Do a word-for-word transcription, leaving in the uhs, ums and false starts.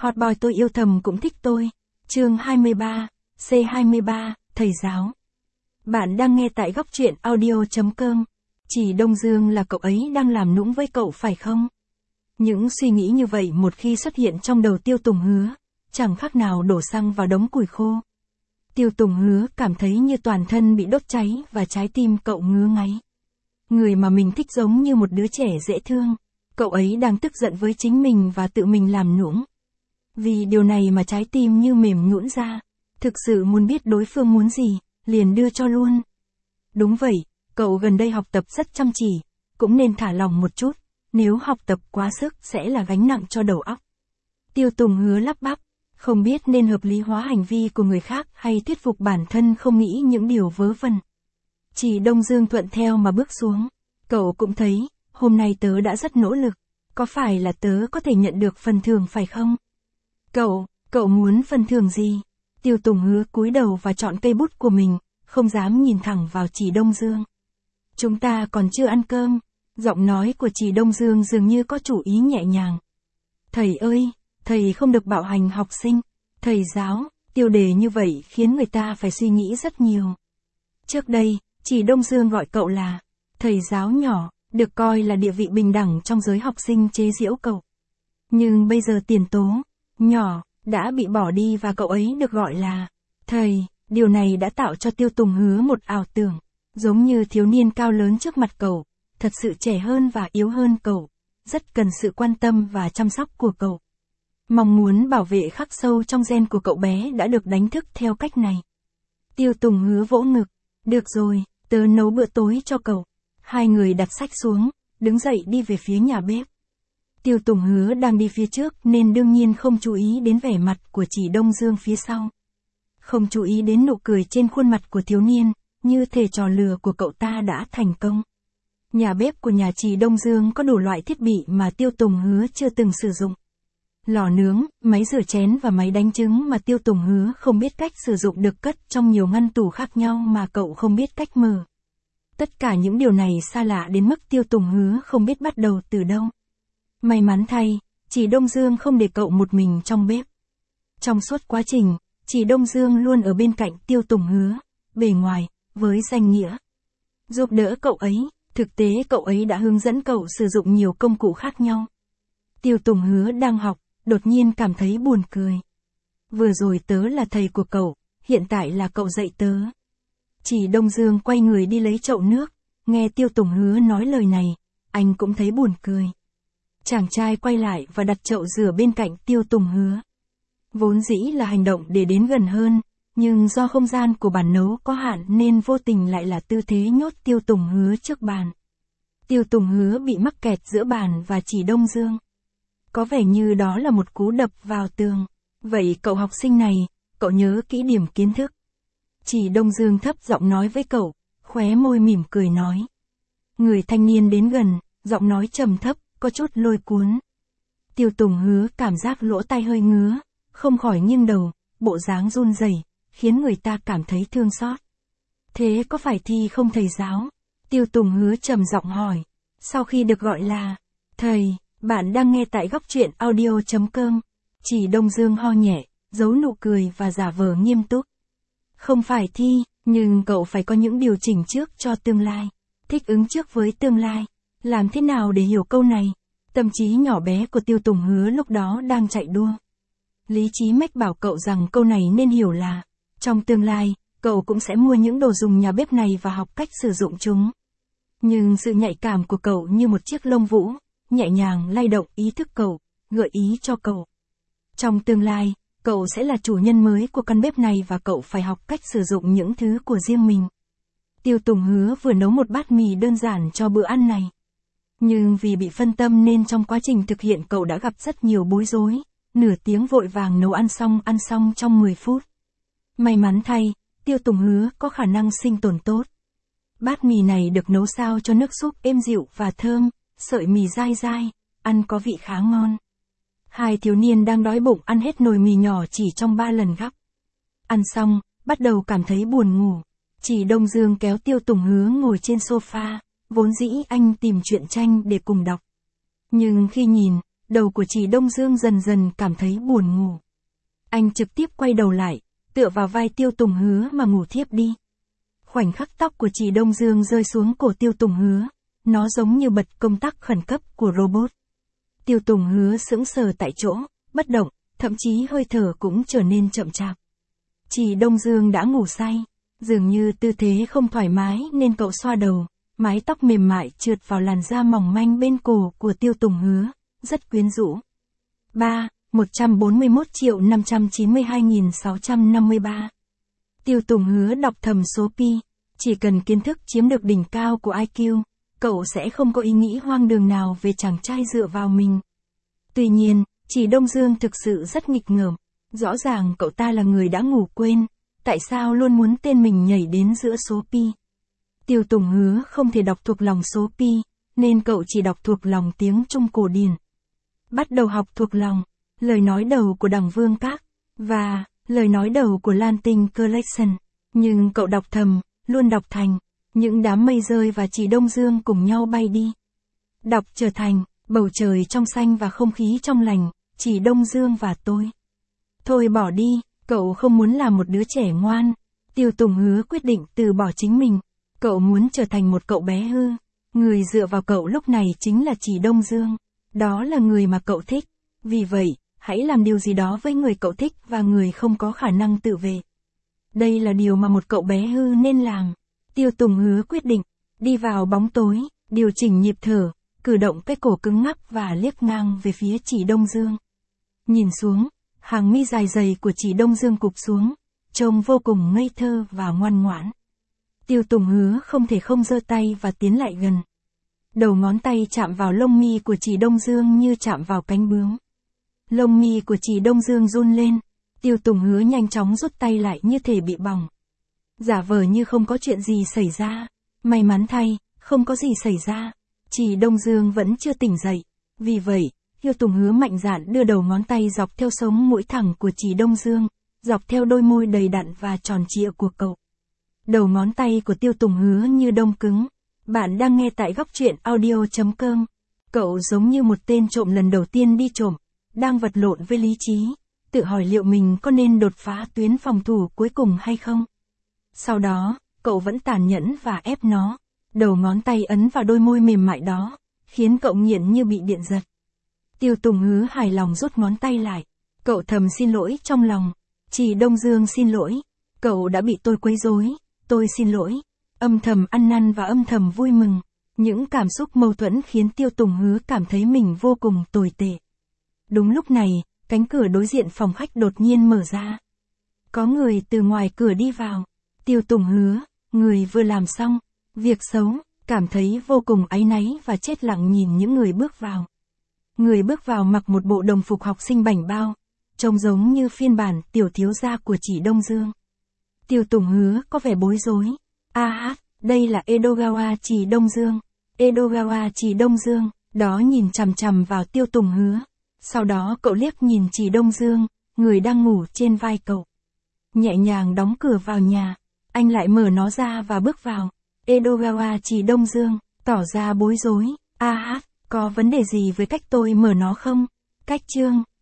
Hot boy tôi yêu thầm cũng thích tôi. Chương hai mươi ba, C hai mươi ba, thầy giáo. Bạn đang nghe tại góc truyện audio.com. Chỉ Đông Dương là cậu ấy đang làm nũng với cậu phải không? Những suy nghĩ như vậy một khi xuất hiện trong đầu Tiêu Tùng Hứa, chẳng khác nào đổ xăng vào đống củi khô. Tiêu Tùng Hứa cảm thấy như toàn thân bị đốt cháy và trái tim cậu ngứa ngáy. Người mà mình thích giống như một đứa trẻ dễ thương, cậu ấy đang tức giận với chính mình và tự mình làm nũng. Vì điều này mà trái tim như mềm nhũn ra, thực sự muốn biết đối phương muốn gì, liền đưa cho luôn. Đúng vậy, cậu gần đây học tập rất chăm chỉ, cũng nên thả lỏng một chút, nếu học tập quá sức sẽ là gánh nặng cho đầu óc. Tiêu Tùng Hứa lắp bắp, không biết nên hợp lý hóa hành vi của người khác hay thuyết phục bản thân không nghĩ những điều vớ vẩn. Chỉ Đông Dương thuận theo mà bước xuống. Cậu cũng thấy, hôm nay tớ đã rất nỗ lực, có phải là tớ có thể nhận được phần thưởng phải không? Cậu, cậu muốn phần thưởng gì? Tiêu Tùng Hứa cúi đầu và chọn cây bút của mình, không dám nhìn thẳng vào Chỉ Đông Dương. Chúng ta còn chưa ăn cơm. Giọng nói của Chỉ Đông Dương dường như có chủ ý nhẹ nhàng. Thầy ơi, thầy không được bạo hành học sinh. Thầy giáo, tiêu đề như vậy khiến người ta phải suy nghĩ rất nhiều. Trước đây, Chỉ Đông Dương gọi cậu là thầy giáo nhỏ, được coi là địa vị bình đẳng trong giới học sinh chế giễu cậu. Nhưng bây giờ tiền tố, nhỏ, đã bị bỏ đi và cậu ấy được gọi là thầy. Điều này đã tạo cho Tiêu Tùng Hứa một ảo tưởng, giống như thiếu niên cao lớn trước mặt cậu, thật sự trẻ hơn và yếu hơn cậu, rất cần sự quan tâm và chăm sóc của cậu. Mong muốn bảo vệ khắc sâu trong gen của cậu bé đã được đánh thức theo cách này. Tiêu Tùng Hứa vỗ ngực, được rồi, tớ nấu bữa tối cho cậu. Hai người đặt sách xuống, đứng dậy đi về phía nhà bếp. Tiêu Tùng Hứa đang đi phía trước nên đương nhiên không chú ý đến vẻ mặt của Chỉ Đông Dương phía sau. Không chú ý đến nụ cười trên khuôn mặt của thiếu niên, như thể trò lừa của cậu ta đã thành công. Nhà bếp của nhà Chỉ Đông Dương có đủ loại thiết bị mà Tiêu Tùng Hứa chưa từng sử dụng. Lò nướng, máy rửa chén và máy đánh trứng mà Tiêu Tùng Hứa không biết cách sử dụng được cất trong nhiều ngăn tủ khác nhau mà cậu không biết cách mở. Tất cả những điều này xa lạ đến mức Tiêu Tùng Hứa không biết bắt đầu từ đâu. May mắn thay, Chỉ Đông Dương không để cậu một mình trong bếp. Trong suốt quá trình, Chỉ Đông Dương luôn ở bên cạnh Tiêu Tùng Hứa, bề ngoài, với danh nghĩa giúp đỡ cậu ấy, thực tế cậu ấy đã hướng dẫn cậu sử dụng nhiều công cụ khác nhau. Tiêu Tùng Hứa đang học, đột nhiên cảm thấy buồn cười. Vừa rồi tớ là thầy của cậu, hiện tại là cậu dạy tớ. Chỉ Đông Dương quay người đi lấy chậu nước, nghe Tiêu Tùng Hứa nói lời này, anh cũng thấy buồn cười. Chàng trai quay lại và đặt chậu rửa bên cạnh Tiêu Tùng Hứa. Vốn dĩ là hành động để đến gần hơn, nhưng do không gian của bàn nấu có hạn nên vô tình lại là tư thế nhốt Tiêu Tùng Hứa trước bàn. Tiêu Tùng Hứa bị mắc kẹt giữa bàn và Chỉ Đông Dương. Có vẻ như đó là một cú đập vào tường. Vậy cậu học sinh này, cậu nhớ kỹ điểm kiến thức. Chỉ Đông Dương thấp giọng nói với cậu, khóe môi mỉm cười nói. Người thanh niên đến gần, giọng nói trầm thấp, có chút lôi cuốn. Tiêu Tùng Hứa cảm giác lỗ tai hơi ngứa, không khỏi nghiêng đầu, bộ dáng run rẩy, khiến người ta cảm thấy thương xót. Thế có phải thi không thầy giáo? Tiêu Tùng Hứa trầm giọng hỏi. Sau khi được gọi là thầy, bạn đang nghe tại góc truyện audio.com. Chỉ Đông Dương ho nhẹ, giấu nụ cười và giả vờ nghiêm túc. Không phải thi, nhưng cậu phải có những điều chỉnh trước cho tương lai. Thích ứng trước với tương lai. Làm thế nào để hiểu câu này? Tâm trí nhỏ bé của Tiêu Tùng Hứa lúc đó đang chạy đua. Lý trí mách bảo cậu rằng câu này nên hiểu là, trong tương lai, cậu cũng sẽ mua những đồ dùng nhà bếp này và học cách sử dụng chúng. Nhưng sự nhạy cảm của cậu như một chiếc lông vũ, nhẹ nhàng lay động ý thức cậu, gợi ý cho cậu. Trong tương lai, cậu sẽ là chủ nhân mới của căn bếp này và cậu phải học cách sử dụng những thứ của riêng mình. Tiêu Tùng Hứa vừa nấu một bát mì đơn giản cho bữa ăn này. Nhưng vì bị phân tâm nên trong quá trình thực hiện cậu đã gặp rất nhiều bối rối, nửa tiếng vội vàng nấu ăn xong ăn xong trong mười phút. May mắn thay, Tiêu Tùng Hứa có khả năng sinh tồn tốt. Bát mì này được nấu sao cho nước súp êm dịu và thơm, sợi mì dai dai, ăn có vị khá ngon. Hai thiếu niên đang đói bụng ăn hết nồi mì nhỏ chỉ trong ba lần gắp. Ăn xong, bắt đầu cảm thấy buồn ngủ. Chỉ Đông Dương kéo Tiêu Tùng Hứa ngồi trên sofa, vốn dĩ anh tìm truyện tranh để cùng đọc. Nhưng khi nhìn, đầu của Chỉ Đông Dương dần dần cảm thấy buồn ngủ. Anh trực tiếp quay đầu lại, tựa vào vai Tiêu Tùng Hứa mà ngủ thiếp đi. Khoảnh khắc tóc của Chỉ Đông Dương rơi xuống cổ Tiêu Tùng Hứa, nó giống như bật công tắc khẩn cấp của robot. Tiêu Tùng Hứa sững sờ tại chỗ, bất động, thậm chí hơi thở cũng trở nên chậm chạp. Chỉ Đông Dương đã ngủ say, dường như tư thế không thoải mái nên cậu xoa đầu, mái tóc mềm mại trượt vào làn da mỏng manh bên cổ của Tiêu Tùng Hứa, rất quyến rũ. ba. một trăm bốn mươi mốt triệu năm trăm chín mươi hai nghìn sáu trăm năm mươi ba. Tiêu Tùng Hứa đọc thầm số pi, chỉ cần kiến thức chiếm được đỉnh cao của i kiu, cậu sẽ không có ý nghĩ hoang đường nào về chàng trai dựa vào mình. Tuy nhiên, Chỉ Đông Dương thực sự rất nghịch ngợm, rõ ràng cậu ta là người đã ngủ quên, tại sao luôn muốn tên mình nhảy đến giữa số pi. Tiêu Tùng Hứa không thể đọc thuộc lòng số pi, nên cậu chỉ đọc thuộc lòng tiếng Trung cổ điển. Bắt đầu học thuộc lòng, lời nói đầu của Đằng Vương Các, và lời nói đầu của Lan Tinh Collection, nhưng cậu đọc thầm, luôn đọc thành, những đám mây rơi và Chỉ Đông Dương cùng nhau bay đi. Đọc trở thành, bầu trời trong xanh và không khí trong lành, Chỉ Đông Dương và tôi. Thôi bỏ đi, cậu không muốn làm một đứa trẻ ngoan. Tiêu Tùng Hứa quyết định từ bỏ chính mình. Cậu muốn trở thành một cậu bé hư. Người dựa vào cậu lúc này chính là Chỉ Đông Dương. Đó là người mà cậu thích. Vì vậy, hãy làm điều gì đó với người cậu thích và người không có khả năng tự vệ. Đây là điều mà một cậu bé hư nên làm. Tiêu Tùng Hứa quyết định, đi vào bóng tối, điều chỉnh nhịp thở, cử động cái cổ cứng ngắc và liếc ngang về phía Chỉ Đông Dương. Nhìn xuống, hàng mi dài dày của Chỉ Đông Dương cụp xuống, trông vô cùng ngây thơ và ngoan ngoãn. Tiêu Tùng Hứa không thể không giơ tay và tiến lại gần. Đầu ngón tay chạm vào lông mi của Chỉ Đông Dương như chạm vào cánh bướm. Lông mi của Chỉ Đông Dương run lên, Tiêu Tùng Hứa nhanh chóng rút tay lại như thể bị bỏng. Giả vờ như không có chuyện gì xảy ra, may mắn thay, không có gì xảy ra. Chỉ Đông Dương vẫn chưa tỉnh dậy, vì vậy, Tiêu Tùng Hứa mạnh dạn đưa đầu ngón tay dọc theo sống mũi thẳng của Chỉ Đông Dương, dọc theo đôi môi đầy đặn và tròn trịa của cậu. Đầu ngón tay của Tiêu Tùng Hứa như đông cứng. Bạn đang nghe tại góc truyện audio chấm com. Cậu giống như một tên trộm lần đầu tiên đi trộm, đang vật lộn với lý trí, tự hỏi liệu mình có nên đột phá tuyến phòng thủ cuối cùng hay không. Sau đó, cậu vẫn tàn nhẫn và ép nó. Đầu ngón tay ấn vào đôi môi mềm mại đó, khiến cậu nghiện như bị điện giật. Tiêu Tùng Hứa hài lòng rút ngón tay lại. Cậu thầm xin lỗi trong lòng. Chỉ Đông Dương xin lỗi. Cậu đã bị tôi quấy rối. Tôi xin lỗi. Âm thầm ăn năn và âm thầm vui mừng. Những cảm xúc mâu thuẫn khiến Tiêu Tùng Hứa cảm thấy mình vô cùng tồi tệ. Đúng lúc này, cánh cửa đối diện phòng khách đột nhiên mở ra. Có người từ ngoài cửa đi vào. Tiêu Tùng Hứa, người vừa làm xong việc xấu, cảm thấy vô cùng áy náy và chết lặng nhìn những người bước vào. Người bước vào mặc một bộ đồng phục học sinh bảnh bao, trông giống như phiên bản tiểu thiếu gia của Chỉ Đông Dương. Tiêu Tùng Hứa có vẻ bối rối. A hát, đây là Edogawa Chỉ Đông Dương. Edogawa Chỉ Đông Dương, đó nhìn chằm chằm vào Tiêu Tùng Hứa. Sau đó cậu liếc nhìn Chỉ Đông Dương, người đang ngủ trên vai cậu. Nhẹ nhàng đóng cửa vào nhà, anh lại mở nó ra và bước vào. Edogawa Chỉ Đông Dương, tỏ ra bối rối. A hát, có vấn đề gì với cách tôi mở nó không? Cách chương